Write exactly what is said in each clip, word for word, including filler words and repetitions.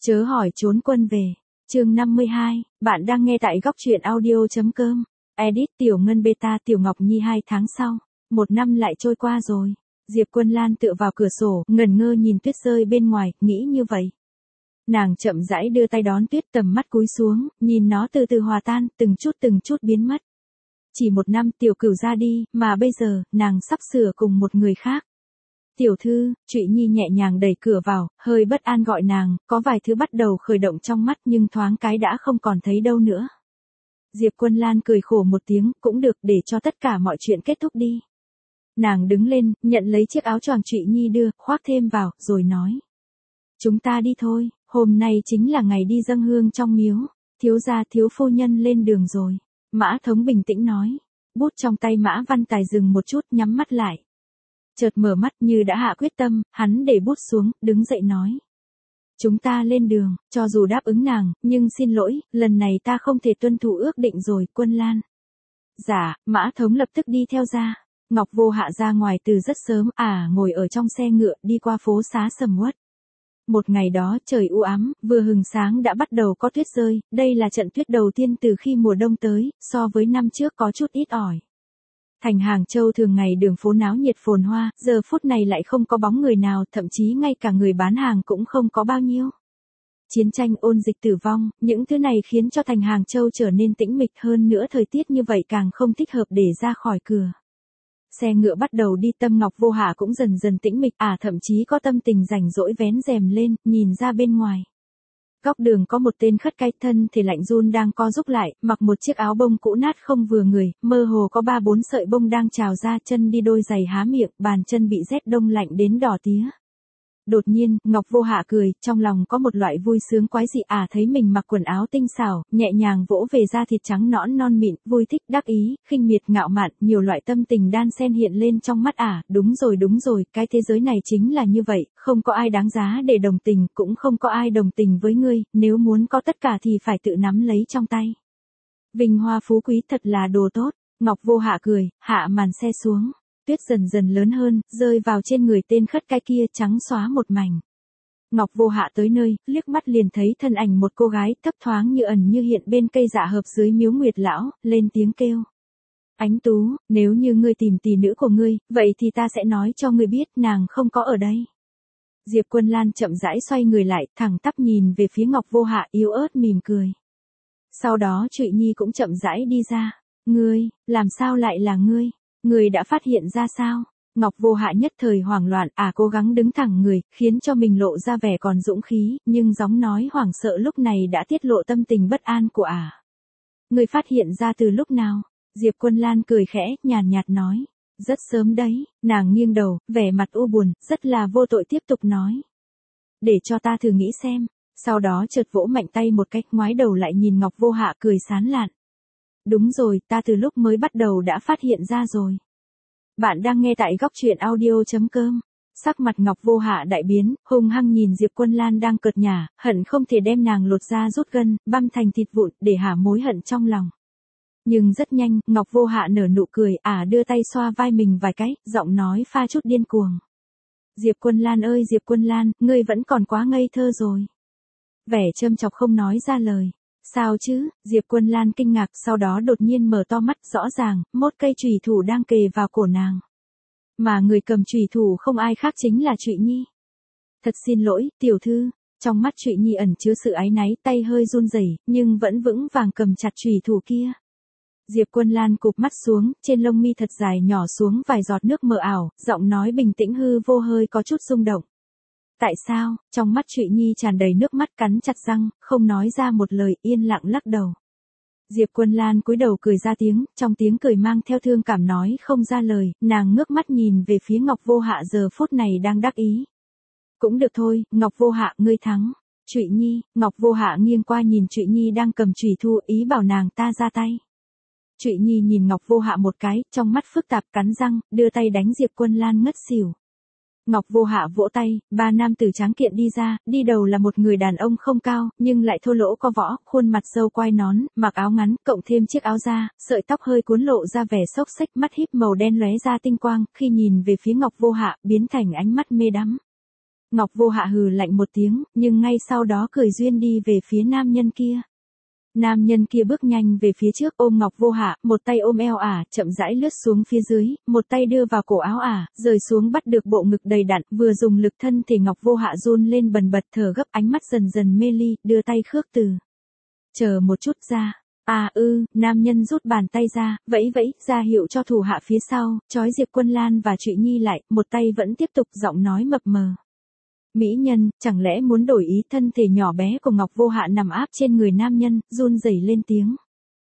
Chớ hỏi trốn quân về. Chương năm mươi hai, bạn đang nghe tại góc truyện audio.com. Edit Tiểu Ngân Beta Tiểu Ngọc Nhi hai tháng sau. Một năm lại trôi qua rồi. Diệp Quân Lan tựa vào cửa sổ, ngẩn ngơ nhìn tuyết rơi bên ngoài, nghĩ như vậy. Nàng chậm rãi đưa tay đón tuyết, tầm mắt cúi xuống, nhìn nó từ từ hòa tan, từng chút từng chút biến mất. Chỉ một năm Tiểu Cửu ra đi, mà bây giờ, nàng sắp sửa cùng một người khác. Tiểu thư, Trụy Nhi nhẹ nhàng đẩy cửa vào, hơi bất an gọi nàng, có vài thứ bắt đầu khởi động trong mắt nhưng thoáng cái đã không còn thấy đâu nữa. Diệp Quân Lan cười khổ một tiếng, cũng được, để cho tất cả mọi chuyện kết thúc đi. Nàng đứng lên, nhận lấy chiếc áo choàng Trụy Nhi đưa, khoác thêm vào, rồi nói. Chúng ta đi thôi, hôm nay chính là ngày đi dâng hương trong miếu, thiếu gia thiếu phu nhân lên đường rồi. Mã Thống bình tĩnh nói, bút trong tay Mã Văn Tài dừng một chút, nhắm mắt lại. Chợt mở mắt như đã hạ quyết tâm, hắn để bút xuống, đứng dậy nói. Chúng ta lên đường, cho dù đáp ứng nàng, nhưng xin lỗi, lần này ta không thể tuân thủ ước định rồi, Quân Lan. Dạ, Mã Thống lập tức đi theo ra. Ngọc Vô Hạ ra ngoài từ rất sớm, à ngồi ở trong xe ngựa đi qua phố xá sầm uất. Một ngày đó trời u ám, vừa hừng sáng đã bắt đầu có tuyết rơi, đây là trận tuyết đầu tiên từ khi mùa đông tới, so với năm trước có chút ít ỏi. Thành Hàng Châu thường ngày đường phố náo nhiệt phồn hoa, giờ phút này lại không có bóng người nào, thậm chí ngay cả người bán hàng cũng không có bao nhiêu. Chiến tranh, ôn dịch, tử vong, những thứ này khiến cho Thành Hàng Châu trở nên tĩnh mịch, hơn nữa thời tiết như vậy càng không thích hợp để ra khỏi cửa. Xe ngựa bắt đầu đi, tâm Ngọc Vô Hạ cũng dần dần tĩnh mịch, à thậm chí có tâm tình rảnh rỗi vén rèm lên, nhìn ra bên ngoài. Góc đường có một tên khất cái thân thể lạnh run đang co rúm lại, mặc một chiếc áo bông cũ nát không vừa người, mơ hồ có ba bốn sợi bông đang trào ra, chân đi đôi giày há miệng, bàn chân bị rét đông lạnh đến đỏ tía. Đột nhiên, Ngọc Vô Hạ cười, trong lòng có một loại vui sướng quái dị, à thấy mình mặc quần áo tinh xảo, nhẹ nhàng vỗ về da thịt trắng nõn non mịn, vui thích, đắc ý, khinh miệt, ngạo mạn, nhiều loại tâm tình đan xen hiện lên trong mắt, à, đúng rồi đúng rồi, cái thế giới này chính là như vậy, không có ai đáng giá để đồng tình, cũng không có ai đồng tình với ngươi, nếu muốn có tất cả thì phải tự nắm lấy trong tay. Vinh hoa phú quý thật là đồ tốt. Ngọc Vô Hạ cười, hạ màn xe xuống. Tuyết dần dần lớn hơn, rơi vào trên người tên khất cái kia, trắng xóa một mảnh. Ngọc Vô Hạ tới nơi, liếc mắt liền thấy thân ảnh một cô gái, thấp thoáng như ẩn như hiện bên cây dạ hợp dưới miếu Nguyệt lão, lên tiếng kêu. Ánh Tú, nếu như ngươi tìm tỷ nữ của ngươi, vậy thì ta sẽ nói cho ngươi biết, nàng không có ở đây. Diệp Quân Lan chậm rãi xoay người lại, thẳng tắp nhìn về phía Ngọc Vô Hạ, yếu ớt mỉm cười. Sau đó Trụy Nhi cũng chậm rãi đi ra. Ngươi, làm sao lại là ngươi? Người đã phát hiện ra sao? Ngọc Vô Hạ nhất thời hoảng loạn, à cố gắng đứng thẳng người, khiến cho mình lộ ra vẻ còn dũng khí, nhưng giọng nói hoảng sợ lúc này đã tiết lộ tâm tình bất an của ả. À. Người phát hiện ra từ lúc nào? Diệp Quân Lan cười khẽ, nhàn nhạt nói. Rất sớm đấy, nàng nghiêng đầu, vẻ mặt u buồn, rất là vô tội tiếp tục nói. Để cho ta thử nghĩ xem, sau đó chợt vỗ mạnh tay một cách, ngoái đầu lại nhìn Ngọc Vô Hạ cười sán lạn. Đúng rồi, ta từ lúc mới bắt đầu đã phát hiện ra rồi. Bạn đang nghe tại góc truyện audio.com. Sắc mặt Ngọc Vô Hạ đại biến, hung hăng nhìn Diệp Quân Lan đang cợt nhả, hận không thể đem nàng lột ra rút gân, băm thành thịt vụn, để hả mối hận trong lòng. Nhưng rất nhanh, Ngọc Vô Hạ nở nụ cười, ả à đưa tay xoa vai mình vài cái, giọng nói pha chút điên cuồng. Diệp Quân Lan ơi Diệp Quân Lan, ngươi vẫn còn quá ngây thơ rồi. Vẻ châm chọc không nói ra lời. Sao chứ? Diệp Quân Lan kinh ngạc, sau đó đột nhiên mở to mắt, rõ ràng, một cây chùy thủ đang kề vào cổ nàng. Mà người cầm chùy thủ không ai khác chính là Trụy Nhi. Thật xin lỗi, tiểu thư. Trong mắt Trụy Nhi ẩn chứa sự áy náy, tay hơi run rẩy, nhưng vẫn vững vàng cầm chặt chùy thủ kia. Diệp Quân Lan cụp mắt xuống, trên lông mi thật dài nhỏ xuống vài giọt nước mờ ảo, giọng nói bình tĩnh hư vô hơi có chút rung động. Tại sao? Trong mắt Trụy Nhi tràn đầy nước mắt, cắn chặt răng, không nói ra một lời, yên lặng lắc đầu. Diệp Quân Lan cúi đầu cười ra tiếng, trong tiếng cười mang theo thương cảm nói không ra lời, nàng ngước mắt nhìn về phía Ngọc Vô Hạ giờ phút này đang đắc ý. Cũng được thôi, Ngọc Vô Hạ ngươi thắng. Trụy Nhi, Ngọc Vô Hạ nghiêng qua nhìn Trụy Nhi đang cầm chùy thu, ý bảo nàng ta ra tay. Trụy Nhi nhìn Ngọc Vô Hạ một cái, trong mắt phức tạp, cắn răng, đưa tay đánh Diệp Quân Lan ngất xỉu. Ngọc Vô Hạ vỗ tay, ba nam tử tráng kiện đi ra, đi đầu là một người đàn ông không cao, nhưng lại thô lỗ có võ, khuôn mặt râu quai nón, mặc áo ngắn, cộng thêm chiếc áo da, sợi tóc hơi cuốn lộ ra vẻ xốc xếch, mắt híp màu đen lóe ra tinh quang, khi nhìn về phía Ngọc Vô Hạ, biến thành ánh mắt mê đắm. Ngọc Vô Hạ hừ lạnh một tiếng, nhưng ngay sau đó cười duyên đi về phía nam nhân kia. Nam nhân kia bước nhanh về phía trước ôm Ngọc Vô Hạ, một tay ôm eo ả, chậm rãi lướt xuống phía dưới, một tay đưa vào cổ áo ả, rời xuống bắt được bộ ngực đầy đặn, vừa dùng lực thân thì Ngọc Vô Hạ run lên bần bật thở gấp, ánh mắt dần dần mê ly, đưa tay khước từ. Chờ một chút ra. À ư, nam nhân rút bàn tay ra, vẫy vẫy, ra hiệu cho thủ hạ phía sau, trói Diệp Quân Lan và Trụy Nhi lại, một tay vẫn tiếp tục giọng nói mập mờ. Mỹ nhân, chẳng lẽ muốn đổi ý? Thân thể nhỏ bé của Ngọc Vô Hạ nằm áp trên người nam nhân, run rẩy lên tiếng.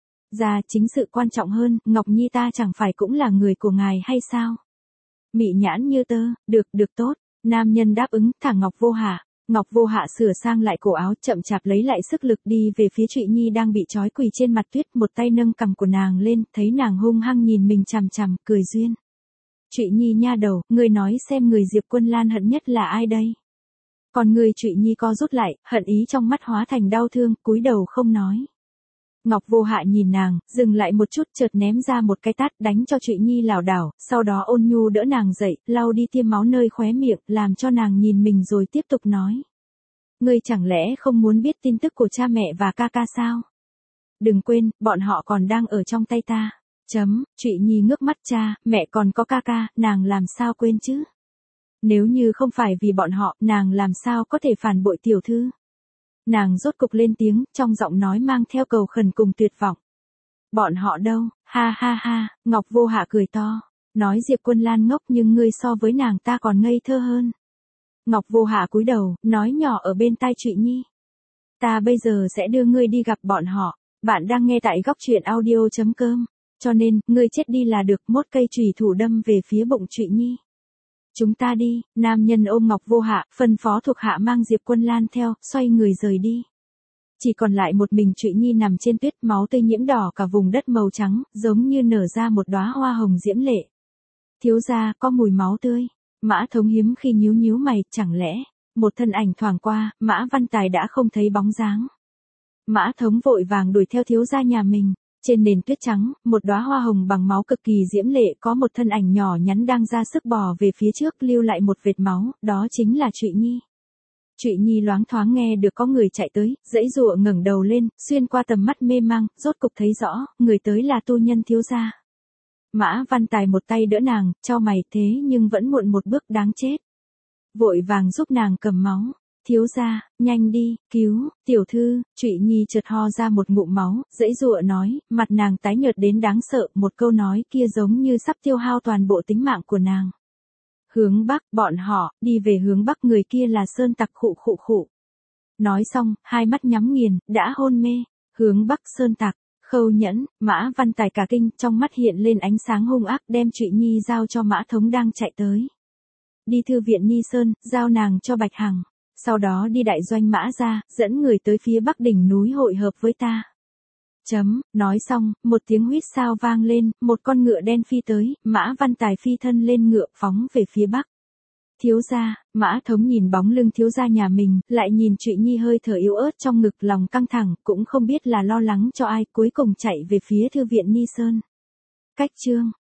Ra chính sự quan trọng hơn, Ngọc Nhi ta chẳng phải cũng là người của ngài hay sao? Mị nhãn như tơ, được, được tốt. Nam nhân đáp ứng, thả Ngọc Vô Hạ. Ngọc Vô Hạ sửa sang lại cổ áo, chậm chạp lấy lại sức lực đi về phía Trụy Nhi đang bị trói quỳ trên mặt tuyết, một tay nâng cằm của nàng lên, thấy nàng hung hăng nhìn mình chằm chằm, cười duyên. Trụy Nhi nha đầu, ngươi nói xem người Diệp Quân Lan hận nhất là ai đây? Còn người Trụy Nhi co rút lại, hận ý trong mắt hóa thành đau thương, cúi đầu không nói. Ngọc Vô Hạ nhìn nàng, dừng lại một chút, chợt ném ra một cái tát đánh cho Trụy Nhi lảo đảo, sau đó ôn nhu đỡ nàng dậy, lau đi tiêm máu nơi khóe miệng, làm cho nàng nhìn mình rồi tiếp tục nói. Ngươi chẳng lẽ không muốn biết tin tức của cha mẹ và ca ca sao? Đừng quên, bọn họ còn đang ở trong tay ta. Chấm, Trụy Nhi ngước mắt, cha, mẹ còn có ca ca, nàng làm sao quên chứ? Nếu như không phải vì bọn họ, nàng làm sao có thể phản bội tiểu thư? Nàng rốt cục lên tiếng, trong giọng nói mang theo cầu khẩn cùng tuyệt vọng. Bọn họ đâu? Ha ha ha, Ngọc Vô Hạ cười to. Nói Diệp Quân Lan ngốc nhưng ngươi so với nàng ta còn ngây thơ hơn. Ngọc Vô Hạ cúi đầu, nói nhỏ ở bên tai Trụy Nhi. Ta bây giờ sẽ đưa ngươi đi gặp bọn họ. Bạn đang nghe tại góc truyện audio chấm com. Cho nên, ngươi chết đi là được, mốt cây chùy thủ đâm về phía bụng Trụy Nhi. Chúng ta đi, nam nhân ôm Ngọc Vô Hạ, phân phó thuộc hạ mang Diệp Quân Lan theo, xoay người rời đi. Chỉ còn lại một mình Trụy Nhi nằm trên tuyết, máu tươi nhiễm đỏ cả vùng đất màu trắng, giống như nở ra một đóa hoa hồng diễm lệ. Thiếu gia, có mùi máu tươi. Mã Thống hiếm khi nhíu nhíu mày, chẳng lẽ, một thân ảnh thoảng qua, Mã Văn Tài đã không thấy bóng dáng. Mã Thống vội vàng đuổi theo thiếu gia nhà mình. Trên nền tuyết trắng, một đóa hoa hồng bằng máu cực kỳ diễm lệ, có một thân ảnh nhỏ nhắn đang ra sức bò về phía trước, lưu lại một vệt máu, đó chính là Trụy Nhi. Trụy Nhi loáng thoáng nghe được có người chạy tới, giãy giụa ngẩng đầu lên, xuyên qua tầm mắt mê mang, rốt cục thấy rõ, người tới là tu nhân thiếu gia. Mã Văn Tài một tay đỡ nàng, chau mày, thế nhưng vẫn muộn một bước, đáng chết. Vội vàng giúp nàng cầm máu. Thiếu gia, nhanh đi, cứu, tiểu thư. Trụy Nhi chợt ho ra một ngụm máu, giãy giụa nói, mặt nàng tái nhợt đến đáng sợ, một câu nói kia giống như sắp tiêu hao toàn bộ tính mạng của nàng. Hướng bắc, bọn họ, đi về hướng bắc, người kia là sơn tặc, khụ khụ khụ. Nói xong, hai mắt nhắm nghiền, đã hôn mê. Hướng bắc sơn tặc, Khâu Nhẫn. Mã Văn Tài cả kinh, trong mắt hiện lên ánh sáng hung ác, đem Trụy Nhi giao cho Mã Thống đang chạy tới. Đi thư viện Ni Sơn, giao nàng cho Bạch Hằng. Sau đó đi đại doanh Mã ra, dẫn người tới phía bắc đỉnh núi hội hợp với ta. Chấm, nói xong, một tiếng huýt sao vang lên, một con ngựa đen phi tới, Mã Văn Tài phi thân lên ngựa phóng về phía bắc. Thiếu gia, Mã Thống nhìn bóng lưng thiếu gia nhà mình, lại nhìn Trụy Nhi hơi thở yếu ớt trong ngực, lòng căng thẳng, cũng không biết là lo lắng cho ai, cuối cùng chạy về phía thư viện Ni Sơn. Cách chương